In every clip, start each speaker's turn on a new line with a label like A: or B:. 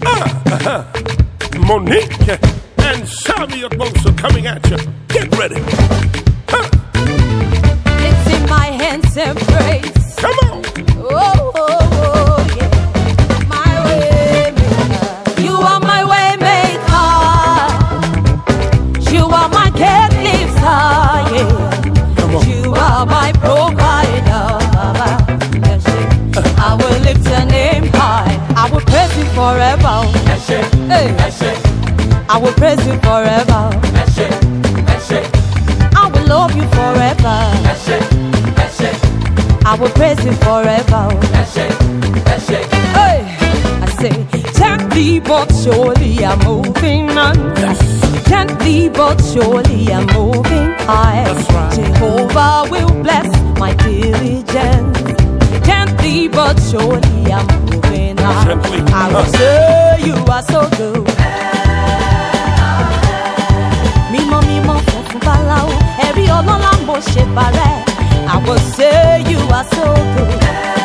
A: Monique and Xavier Bosa coming at you. Get ready.
B: It's in my hands and praise.
A: Come on.
B: Oh, oh, oh, yeah. My way maker. You are my way maker. You are my gate lifter, yeah.
A: Come on.
B: You are my provider. Yes, yeah. I will lift your name high. I will praise you forever. Hey. I will praise you forever. I will love you forever. I will praise you forever. Hey, I say, gently but surely I'm moving on.
A: Yes.
B: Gently but surely I'm moving high.
A: That's right.
B: Jehovah will bless my diligence. Gently but surely I'm moving high.
A: Gently.
B: I will say you are so good. Mimo fun balau, every ọlọ́lá mo ṣe parẹ́. I will say you are so good.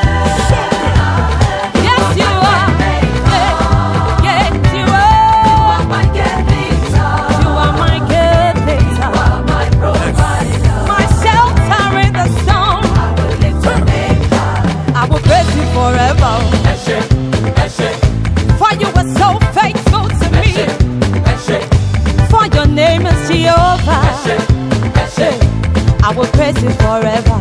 B: Yes, you are. Yes, you are. You are my good lifter. You are my good lifter. You are my provider. My shelter in the storm. I will lift your name high. I will praise you forever. For you were so faithful to me. For your name is Jehovah. I will praise you forever.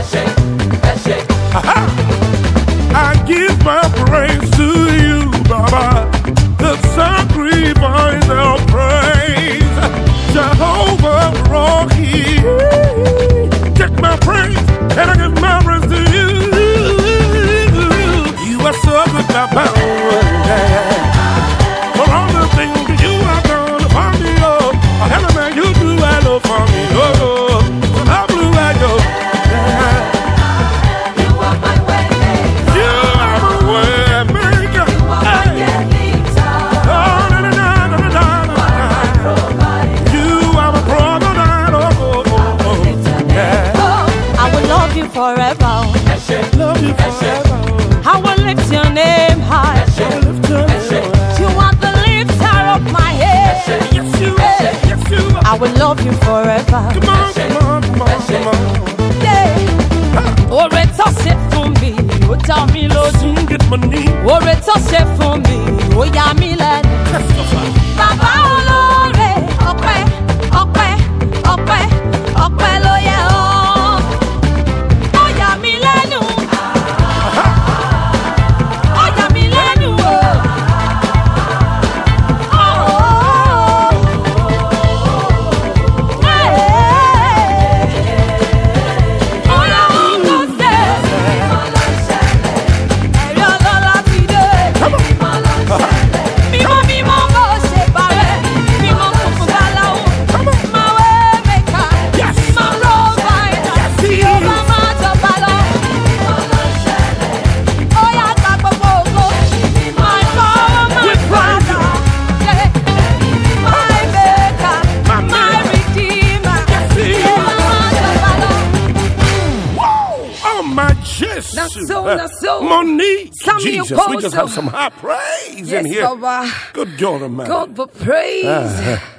A: I give my praise to you, Baba. The sacrifice of praise. Jehovah Rohi. Take my praise and I give my praise to you. You are so good, Baba. For all the things that you have done for me, oh. Hell, man, you do I love for me, oh.
B: Forever,
A: Love you forever.
B: I will lift your name high. You are the lifter of my head.
A: Yes, you are. Yes, you are.
B: I will love you forever.
A: Come on, come on, come on, come on.
B: Yeah. Ore tó ṣe fún mi, ó dá mi lójú.
A: Get money.
B: Ore tó ṣe fún mi, ó yà mí lẹ́nu.
A: Testify.
B: Bàbá olóore, ọpẹ́, ọpẹ́, ọpẹ́, ọpẹ́ ló yẹ ọ́. So.
A: Monique, Jesus, we just
B: Kozo.
A: have some high praise in here.
B: Baba.
A: Good God, man.
B: God, but praise.